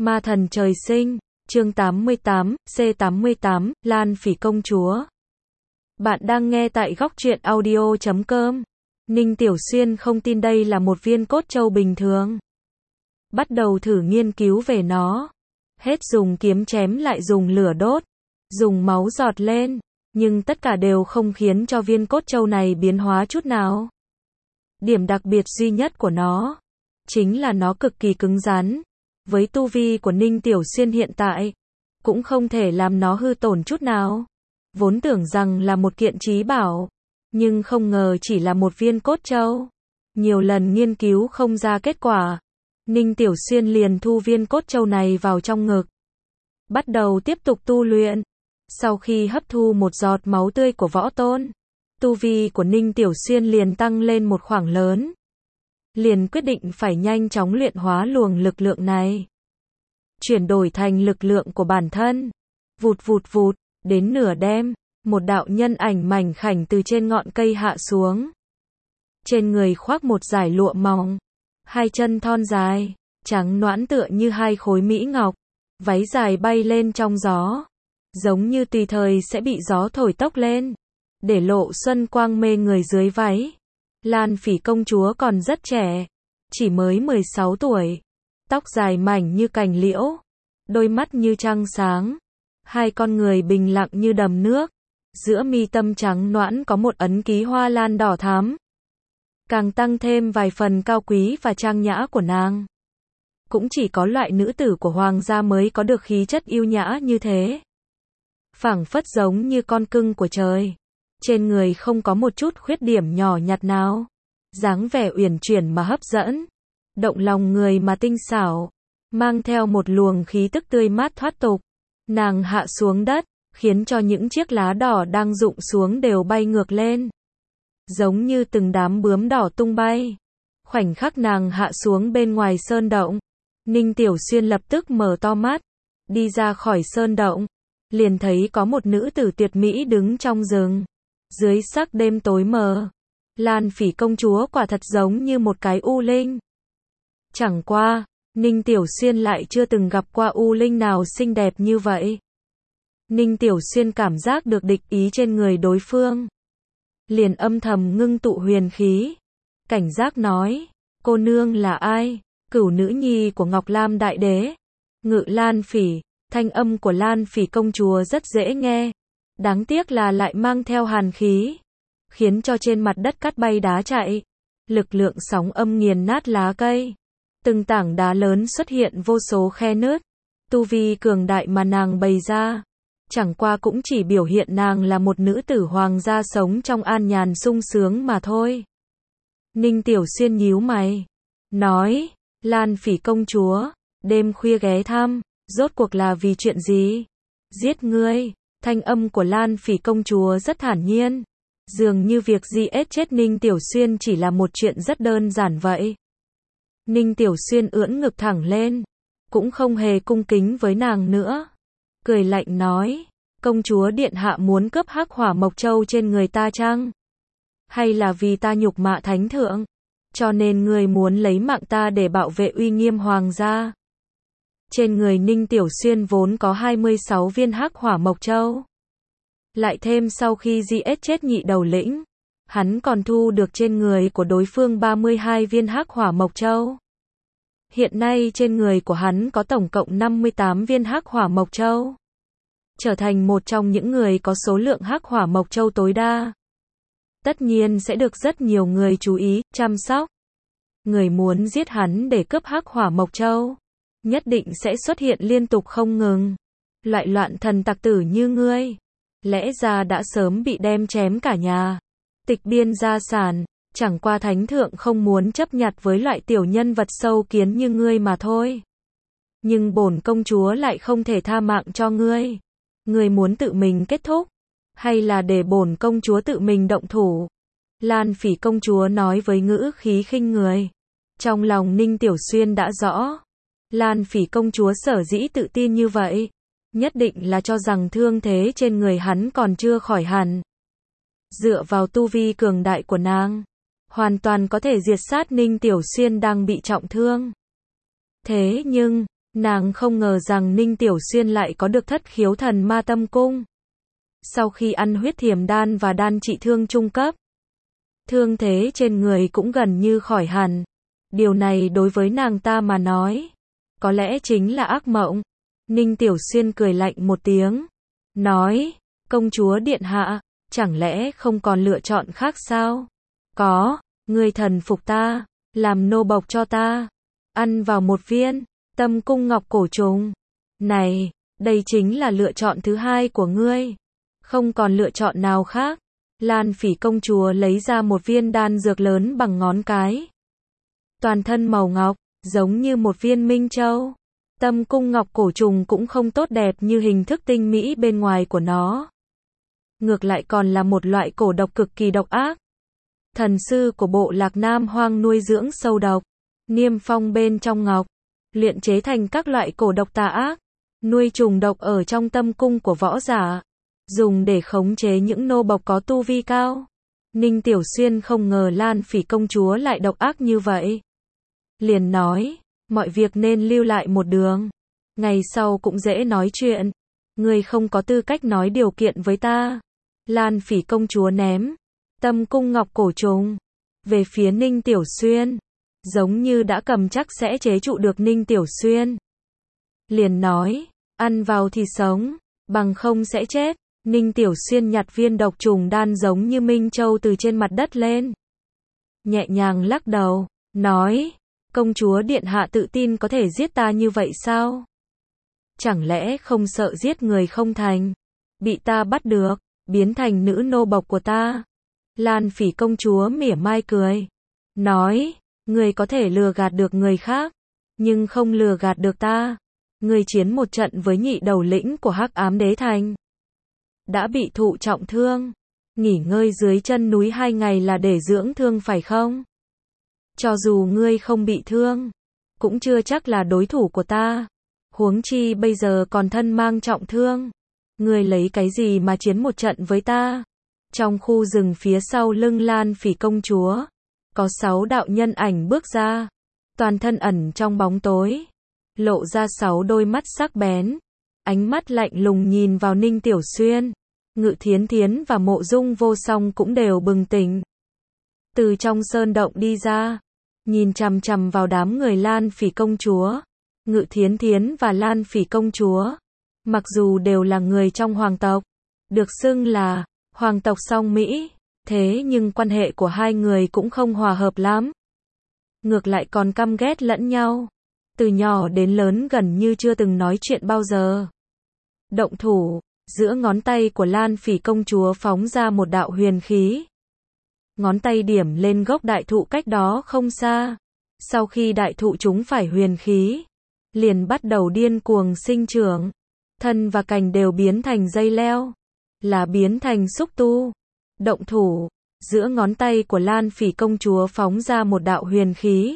Ma thần trời sinh, chương 88, C88, Lan Phỉ công chúa. Bạn đang nghe tại góc truyện audio.com. Ninh Tiểu Xuyên không tin đây là một viên cốt châu bình thường. Bắt đầu thử nghiên cứu về nó. Hết dùng kiếm chém lại dùng lửa đốt, dùng máu giọt lên, nhưng tất cả đều không khiến cho viên cốt châu này biến hóa chút nào. Điểm đặc biệt duy nhất của nó chính là nó cực kỳ cứng rắn. Với tu vi của Ninh Tiểu Xuyên hiện tại, cũng không thể làm nó hư tổn chút nào. Vốn tưởng rằng là một kiện trí bảo, nhưng không ngờ chỉ là một viên cốt châu. Nhiều lần nghiên cứu không ra kết quả, Ninh Tiểu Xuyên liền thu viên cốt châu này vào trong ngực. Bắt đầu tiếp tục tu luyện. Sau khi hấp thu một giọt máu tươi của võ tôn, tu vi của Ninh Tiểu Xuyên liền tăng lên một khoảng lớn. Liền quyết định phải nhanh chóng luyện hóa luồng lực lượng này. Chuyển đổi thành lực lượng của bản thân. Vụt vụt vụt, đến nửa đêm, một đạo nhân ảnh mảnh khảnh từ trên ngọn cây hạ xuống. Trên người khoác một dải lụa mỏng, hai chân thon dài, trắng nõn tựa như hai khối mỹ ngọc, váy dài bay lên trong gió, giống như tùy thời sẽ bị gió thổi tốc lên, để lộ xuân quang mê người dưới váy. Lan Phỉ công chúa còn rất trẻ, chỉ mới 16 tuổi, tóc dài mảnh như cành liễu, đôi mắt như trăng sáng, hai con người bình lặng như đầm nước, giữa mi tâm trắng nõn có một ấn ký hoa lan đỏ thắm, càng tăng thêm vài phần cao quý và trang nhã của nàng. Cũng chỉ có loại nữ tử của hoàng gia mới có được khí chất yêu nhã như thế. Phảng phất giống như con cưng của trời. Trên người không có một chút khuyết điểm nhỏ nhặt nào. Dáng vẻ uyển chuyển mà hấp dẫn. Động lòng người mà tinh xảo. Mang theo một luồng khí tức tươi mát thoát tục. Nàng hạ xuống đất, khiến cho những chiếc lá đỏ đang rụng xuống đều bay ngược lên. Giống như từng đám bướm đỏ tung bay. Khoảnh khắc nàng hạ xuống bên ngoài sơn động. Ninh Tiểu Xuyên lập tức mở to mắt. Đi ra khỏi sơn động. Liền thấy có một nữ tử tuyệt mỹ đứng trong rừng. Dưới sắc đêm tối mờ, Lan Phỉ công chúa quả thật giống như một cái u linh. Chẳng qua, Ninh Tiểu Xuyên lại chưa từng gặp qua u linh nào xinh đẹp như vậy. Ninh Tiểu Xuyên cảm giác được địch ý trên người đối phương. Liền âm thầm ngưng tụ huyền khí. Cảnh giác nói, cô nương là ai? Cửu nữ nhi của Ngọc Lam Đại Đế. Ngự Lan Phỉ, thanh âm của Lan Phỉ công chúa rất dễ nghe. Đáng tiếc là lại mang theo hàn khí, khiến cho trên mặt đất cát bay đá chạy. Lực lượng sóng âm nghiền nát lá cây. Từng tảng đá lớn xuất hiện vô số khe nứt. Tu vi cường đại mà nàng bày ra, chẳng qua cũng chỉ biểu hiện nàng là một nữ tử hoàng gia sống trong an nhàn sung sướng mà thôi. Ninh Tiểu Xuyên nhíu mày, nói, Lan Phỉ công chúa, đêm khuya ghé thăm, rốt cuộc là vì chuyện gì? Giết ngươi. Thanh âm của Lan Phỉ công chúa rất thản nhiên. Dường như việc giết chết Ninh Tiểu Xuyên chỉ là một chuyện rất đơn giản vậy. Ninh Tiểu Xuyên ưỡn ngực thẳng lên, cũng không hề cung kính với nàng nữa. Cười lạnh nói, công chúa điện hạ muốn cướp hắc hỏa mộc châu trên người ta chăng? Hay là vì ta nhục mạ thánh thượng, cho nên ngươi muốn lấy mạng ta để bảo vệ uy nghiêm hoàng gia? Trên người Ninh Tiểu Xuyên vốn có 26 viên hắc hỏa mộc châu. Lại thêm sau khi giết chết nhị đầu lĩnh, hắn còn thu được trên người của đối phương 32 viên hắc hỏa mộc châu. Hiện nay trên người của hắn có tổng cộng 58 viên hắc hỏa mộc châu. Trở thành một trong những người có số lượng hắc hỏa mộc châu tối đa. Tất nhiên sẽ được rất nhiều người chú ý, chăm sóc. Người muốn giết hắn để cướp hắc hỏa mộc châu, nhất định sẽ xuất hiện liên tục không ngừng. Loại loạn thần tặc tử như ngươi, lẽ ra đã sớm bị đem chém cả nhà, tịch biên gia sản, chẳng qua thánh thượng không muốn chấp nhặt với loại tiểu nhân vật sâu kiến như ngươi mà thôi. Nhưng bổn công chúa lại không thể tha mạng cho ngươi. Ngươi muốn tự mình kết thúc, hay là để bổn công chúa tự mình động thủ? Lan Phỉ công chúa nói với ngữ khí khinh người. Trong lòng Ninh Tiểu Xuyên đã rõ, Lan Phỉ công chúa sở dĩ tự tin như vậy, nhất định là cho rằng thương thế trên người hắn còn chưa khỏi hẳn. Dựa vào tu vi cường đại của nàng, hoàn toàn có thể diệt sát Ninh Tiểu Xuyên đang bị trọng thương. Thế nhưng, Nàng không ngờ rằng Ninh Tiểu Xuyên lại có được thất khiếu thần ma tâm cung. Sau khi ăn huyết thiềm đan và đan trị thương trung cấp, thương thế trên người cũng gần như khỏi hẳn. Điều này đối với nàng ta mà nói, có lẽ chính là ác mộng. Ninh Tiểu Xuyên cười lạnh một tiếng, nói, công chúa điện hạ, chẳng lẽ không còn lựa chọn khác sao? Có, ngươi thần phục ta, làm nô bộc cho ta, ăn vào một viên tâm cung ngọc cổ trùng. Này, đây chính là lựa chọn thứ hai của ngươi. Không còn lựa chọn nào khác. Lan Phỉ công chúa lấy ra một viên đan dược lớn bằng ngón cái. Toàn thân màu ngọc, giống như một viên minh châu. Tâm cung ngọc cổ trùng cũng không tốt đẹp như hình thức tinh mỹ bên ngoài của nó. Ngược lại còn là một loại cổ độc cực kỳ độc ác. Thần sư của bộ Lạc Nam Hoang nuôi dưỡng sâu độc, niêm phong bên trong ngọc, luyện chế thành các loại cổ độc tà ác, nuôi trùng độc ở trong tâm cung của võ giả, dùng để khống chế những nô bộc có tu vi cao. Ninh Tiểu Xuyên không ngờ Lan Phỉ công chúa lại độc ác như vậy. Liền nói, mọi việc nên lưu lại một đường. Ngày sau cũng dễ nói chuyện. Ngươi không có tư cách nói điều kiện với ta. Lan Phỉ công chúa ném tâm cung ngọc cổ trùng về phía Ninh Tiểu Xuyên, giống như đã cầm chắc sẽ chế trụ được Ninh Tiểu Xuyên. Liền nói, ăn vào thì sống, bằng không sẽ chết. Ninh Tiểu Xuyên nhặt viên độc trùng đan giống như Minh Châu từ trên mặt đất lên. Nhẹ nhàng lắc đầu, nói, công chúa điện hạ tự tin có thể giết ta như vậy sao? Chẳng lẽ không sợ giết người không thành? Bị ta bắt được, biến thành nữ nô bộc của ta. Lan Phỉ công chúa mỉa mai cười, nói, người có thể lừa gạt được người khác, nhưng không lừa gạt được ta. Người chiến một trận với nhị đầu lĩnh của Hắc Ám Đế Thành, đã bị thụ trọng thương, nghỉ ngơi dưới chân núi 2 ngày là để dưỡng thương phải không? Cho dù ngươi không bị thương, cũng chưa chắc là đối thủ của ta. Huống chi bây giờ còn thân mang trọng thương. Ngươi lấy cái gì mà chiến một trận với ta? Trong khu rừng phía sau lưng Lan Phỉ công chúa, có 6 đạo nhân ảnh bước ra, toàn thân ẩn trong bóng tối, lộ ra 6 đôi mắt sắc bén, ánh mắt lạnh lùng nhìn vào Ninh Tiểu Xuyên. Ngự Thiến Thiến và Mộ Dung Vô Song cũng đều bừng tỉnh. Từ trong sơn động đi ra, nhìn chằm chằm vào đám người Lan Phỉ công chúa. Ngự Thiến Thiến và Lan Phỉ công chúa, mặc dù đều là người trong hoàng tộc, được xưng là hoàng tộc song Mỹ, thế nhưng quan hệ của hai người cũng không hòa hợp lắm. Ngược lại còn căm ghét lẫn nhau. Từ nhỏ đến lớn gần như chưa từng nói chuyện bao giờ. Động thủ, giữa ngón tay của Lan Phỉ công chúa phóng ra một đạo huyền khí. Ngón tay điểm lên gốc đại thụ cách đó không xa. Sau khi đại thụ chúng phải huyền khí, liền bắt đầu điên cuồng sinh trưởng. Thân và cành đều biến thành dây leo, là biến thành xúc tu. Động thủ, giữa ngón tay của Lan Phỉ công chúa phóng ra một đạo huyền khí.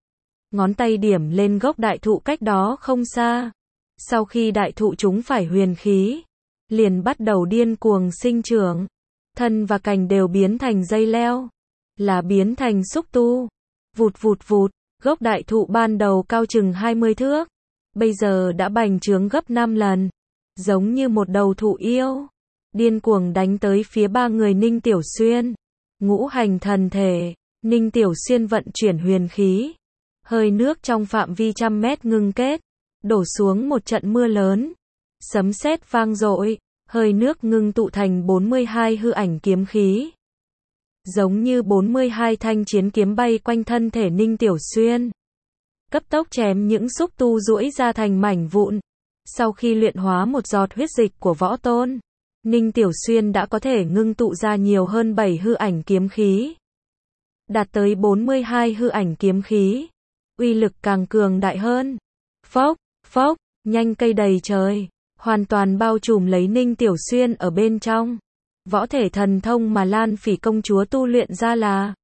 Ngón tay điểm lên gốc đại thụ cách đó không xa. Sau khi đại thụ chúng phải huyền khí, liền bắt đầu điên cuồng sinh trưởng. Thân và cành đều biến thành dây leo, là biến thành xúc tu. Vụt vụt vụt, gốc đại thụ ban đầu cao chừng 20 thước, bây giờ đã bành trướng gấp 5 lần, giống như một đầu thụ yêu, điên cuồng đánh tới phía ba người Ninh Tiểu Xuyên. Ngũ hành thần thể, Ninh Tiểu Xuyên vận chuyển huyền khí, hơi nước trong phạm vi 100 mét ngưng kết, đổ xuống một trận mưa lớn, sấm sét vang dội, hơi nước ngưng tụ thành 42 hư ảnh kiếm khí. Giống như 42 thanh chiến kiếm bay quanh thân thể Ninh Tiểu Xuyên, cấp tốc chém những xúc tu duỗi ra thành mảnh vụn. Sau khi luyện hóa một giọt huyết dịch của võ tôn, Ninh Tiểu Xuyên đã có thể ngưng tụ ra nhiều hơn 7 hư ảnh kiếm khí, đạt tới 42 hư ảnh kiếm khí, uy lực càng cường đại hơn. Phốc, phốc, nhanh cây đầy trời, hoàn toàn bao trùm lấy Ninh Tiểu Xuyên ở bên trong. Võ thể thần thông mà Lan Phỉ công chúa tu luyện ra là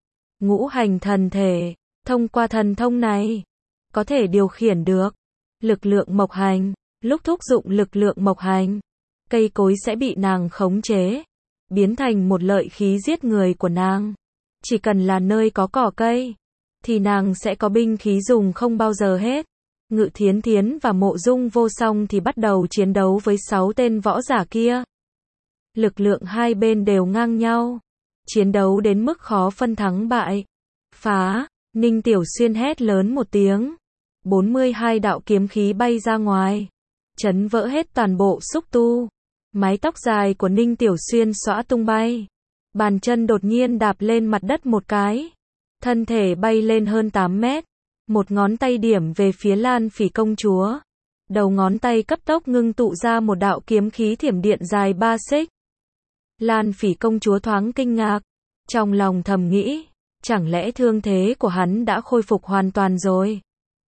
ngũ hành thần thể. Thông qua thần thông này, có thể điều khiển được lực lượng mộc hành. Lúc thúc dụng lực lượng mộc hành, cây cối sẽ bị nàng khống chế, biến thành một lợi khí giết người của nàng. Chỉ cần là nơi có cỏ cây, thì nàng sẽ có binh khí dùng không bao giờ hết. Ngự Thiến Thiến và Mộ Dung Vô Song thì bắt đầu chiến đấu với 6 tên võ giả kia. Lực lượng hai bên đều ngang nhau. Chiến đấu đến mức khó phân thắng bại. Phá, Ninh Tiểu Xuyên hét lớn một tiếng. 42 đạo kiếm khí bay ra ngoài. Chấn vỡ hết toàn bộ xúc tu. Mái tóc dài của Ninh Tiểu Xuyên xõa tung bay. Bàn chân đột nhiên đạp lên mặt đất một cái. Thân thể bay lên hơn 8 mét. Một ngón tay điểm về phía Lan Phỉ công chúa. Đầu ngón tay cấp tốc ngưng tụ ra một đạo kiếm khí thiểm điện dài 3 xích. Lan Phỉ công chúa thoáng kinh ngạc. Trong lòng thầm nghĩ, chẳng lẽ thương thế của hắn đã khôi phục hoàn toàn rồi?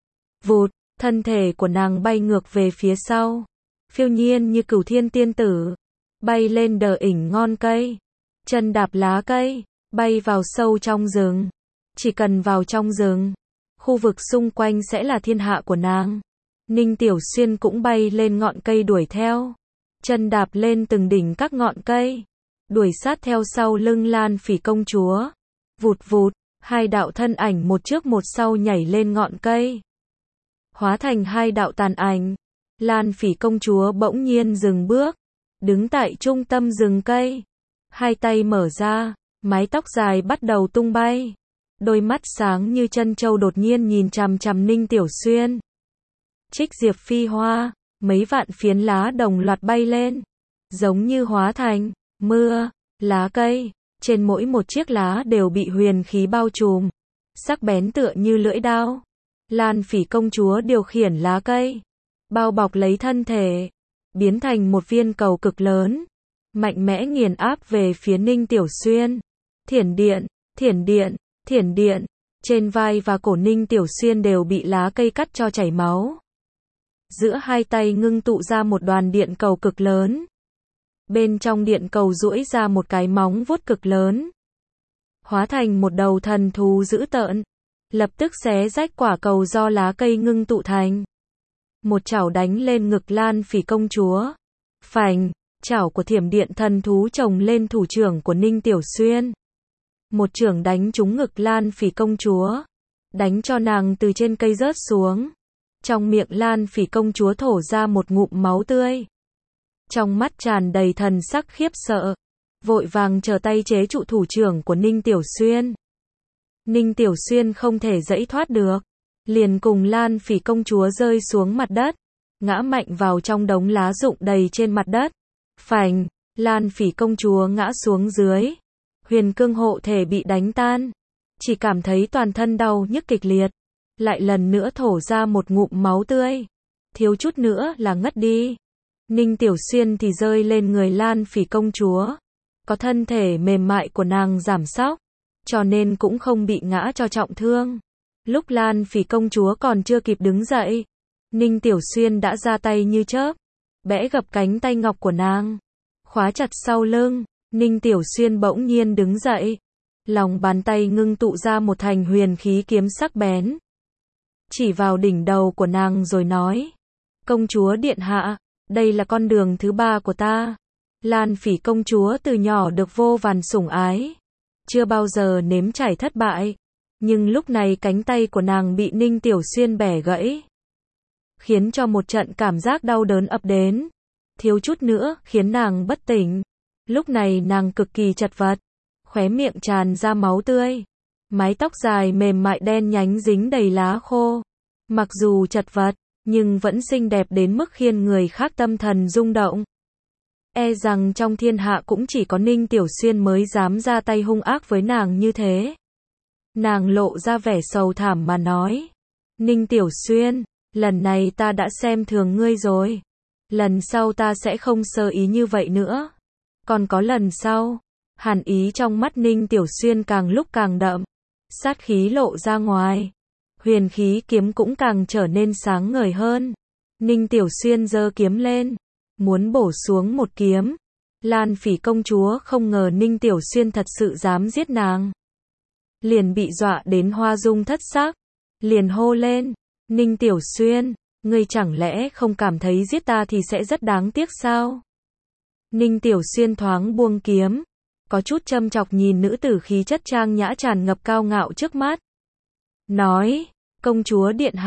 Vụt, thân thể của nàng bay ngược về phía sau. Phiêu nhiên như Cửu Thiên tiên tử. Bay lên đờ ỉnh ngon cây. Chân đạp lá cây, bay vào sâu trong rừng. Chỉ cần vào trong rừng, khu vực xung quanh sẽ là thiên hạ của nàng. Ninh Tiểu Xuyên cũng bay lên ngọn cây đuổi theo. Chân đạp lên từng đỉnh các ngọn cây. Đuổi sát theo sau lưng Lan Phỉ công chúa. Vụt vụt, hai đạo thân ảnh một trước một sau nhảy lên ngọn cây. Hóa thành hai đạo tàn ảnh. Lan Phỉ công chúa bỗng nhiên dừng bước. Đứng tại trung tâm rừng cây. Hai tay mở ra, mái tóc dài bắt đầu tung bay. Đôi mắt sáng như chân châu đột nhiên nhìn chằm chằm Ninh Tiểu Xuyên. Trích diệp phi hoa, mấy vạn phiến lá đồng loạt bay lên. Giống như hóa thành mưa, lá cây. Trên mỗi một chiếc lá đều bị huyền khí bao trùm. Sắc bén tựa như lưỡi đao. Lan Phỉ công chúa điều khiển lá cây. Bao bọc lấy thân thể. Biến thành một viên cầu cực lớn. Mạnh mẽ nghiền áp về phía Ninh Tiểu Xuyên. Thiểm điện, thiểm điện, thiểm điện. Trên vai và cổ Ninh Tiểu Xuyên đều bị lá cây cắt cho chảy máu. Giữa hai tay ngưng tụ ra một đoàn điện cầu cực lớn. Bên trong điện cầu duỗi ra một cái móng vuốt cực lớn. Hóa thành một đầu thần thú dữ tợn. Lập tức xé rách quả cầu do lá cây ngưng tụ thành. Một chảo đánh lên ngực Lan Phỉ công chúa. Phành, chảo của thiểm điện thần thú chồng lên thủ trưởng của Ninh Tiểu Xuyên. Một chưởng đánh trúng ngực Lan Phỉ công chúa. Đánh cho nàng từ trên cây rớt xuống. Trong miệng Lan Phỉ công chúa thổ ra một ngụm máu tươi. Trong mắt tràn đầy thần sắc khiếp sợ. Vội vàng trở tay chế trụ thủ trưởng của Ninh Tiểu Xuyên. Ninh Tiểu Xuyên không thể giãy thoát được. Liền cùng Lan Phỉ công chúa rơi xuống mặt đất. Ngã mạnh vào trong đống lá rụng đầy trên mặt đất. Phành, Lan Phỉ công chúa ngã xuống dưới. Huyền cương hộ thể bị đánh tan. Chỉ cảm thấy toàn thân đau nhức kịch liệt. Lại lần nữa thổ ra một ngụm máu tươi. Thiếu chút nữa là ngất đi. Ninh Tiểu Xuyên thì rơi lên người Lan Phỉ công chúa. Có thân thể mềm mại của nàng giảm sóc. Cho nên cũng không bị ngã cho trọng thương. Lúc Lan Phỉ công chúa còn chưa kịp đứng dậy. Ninh Tiểu Xuyên đã ra tay như chớp. Bẽ gập cánh tay ngọc của nàng. Khóa chặt sau lưng. Ninh Tiểu Xuyên bỗng nhiên đứng dậy. Lòng bàn tay ngưng tụ ra một thành huyền khí kiếm sắc bén. Chỉ vào đỉnh đầu của nàng rồi nói. Công chúa điện hạ, đây là con đường thứ 3 của ta. Lan Phỉ công chúa từ nhỏ được vô vàn sủng ái. Chưa bao giờ nếm trải thất bại. Nhưng lúc này cánh tay của nàng bị Ninh Tiểu Xuyên bẻ gãy. Khiến cho một trận cảm giác đau đớn ập đến. Thiếu chút nữa khiến nàng bất tỉnh. Lúc này nàng cực kỳ chật vật. Khóe miệng tràn ra máu tươi. Mái tóc dài mềm mại đen nhánh dính đầy lá khô. Mặc dù chật vật, nhưng vẫn xinh đẹp đến mức khiến người khác tâm thần rung động. E rằng trong thiên hạ cũng chỉ có Ninh Tiểu Xuyên mới dám ra tay hung ác với nàng như thế. Nàng lộ ra vẻ sầu thảm mà nói. Ninh Tiểu Xuyên, lần này ta đã xem thường ngươi rồi. Lần sau ta sẽ không sơ ý như vậy nữa. Còn có lần sau, hàn ý trong mắt Ninh Tiểu Xuyên càng lúc càng đậm. Sát khí lộ ra ngoài. Huyền khí kiếm cũng càng trở nên sáng ngời hơn. Ninh Tiểu Xuyên giơ kiếm lên. Muốn bổ xuống một kiếm. Lan Phỉ công chúa không ngờ Ninh Tiểu Xuyên thật sự dám giết nàng. Liền bị dọa đến hoa dung thất sắc. Liền hô lên. Ninh Tiểu Xuyên, ngươi chẳng lẽ không cảm thấy giết ta thì sẽ rất đáng tiếc sao? Ninh Tiểu Xuyên thoáng buông kiếm. Có chút châm chọc nhìn nữ tử khí chất trang nhã tràn ngập cao ngạo trước mắt. Nói, công chúa điện hạ,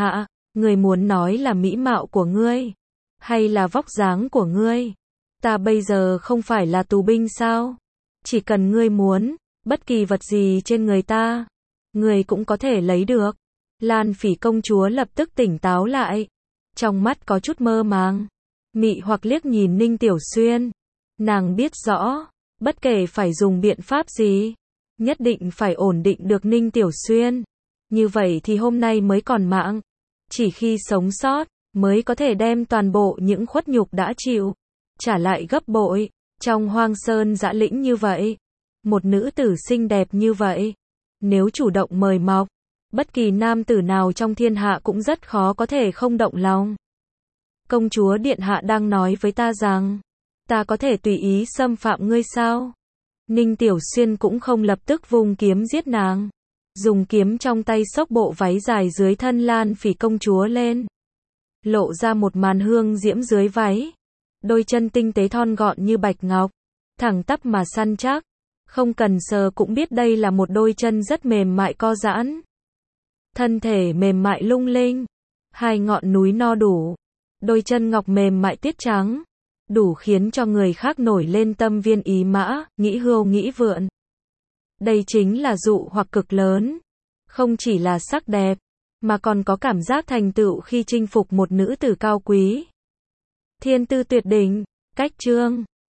Ngươi muốn nói là mỹ mạo của ngươi, hay là vóc dáng của ngươi? Ta bây giờ không phải là tù binh sao? Chỉ cần ngươi muốn, bất kỳ vật gì trên người ta, ngươi cũng có thể lấy được. Lan Phỉ công chúa lập tức tỉnh táo lại, trong mắt có chút mơ màng, mị hoặc liếc nhìn Ninh Tiểu Xuyên. Nàng biết rõ, bất kể phải dùng biện pháp gì, nhất định phải ổn định được Ninh Tiểu Xuyên. Như vậy thì hôm nay mới còn mạng. Chỉ khi sống sót, mới có thể đem toàn bộ những khuất nhục đã chịu, trả lại gấp bội. Trong hoang sơn dã lĩnh như vậy, một nữ tử xinh đẹp như vậy, nếu chủ động mời mọc, bất kỳ nam tử nào trong thiên hạ cũng rất khó có thể không động lòng. Công chúa điện hạ đang nói với ta rằng, ta có thể tùy ý xâm phạm ngươi sao? Ninh Tiểu Xuyên cũng không lập tức vung kiếm giết nàng, dùng kiếm trong tay xốc bộ váy dài dưới thân Lan Phỉ công chúa lên, lộ ra một màn hương diễm dưới váy. Đôi chân tinh tế thon gọn như bạch ngọc, thẳng tắp mà săn chắc, không cần sờ cũng biết đây là một đôi chân rất mềm mại co giãn. Thân thể mềm mại lung linh, hai ngọn núi no đủ, đôi chân ngọc mềm mại tuyết trắng, đủ khiến cho người khác nổi lên tâm viên ý mã, nghĩ hươu nghĩ vượn. Đây chính là dụ hoặc cực lớn, không chỉ là sắc đẹp, mà còn có cảm giác thành tựu khi chinh phục một nữ tử cao quý. Thiên tư tuyệt đỉnh, cách chương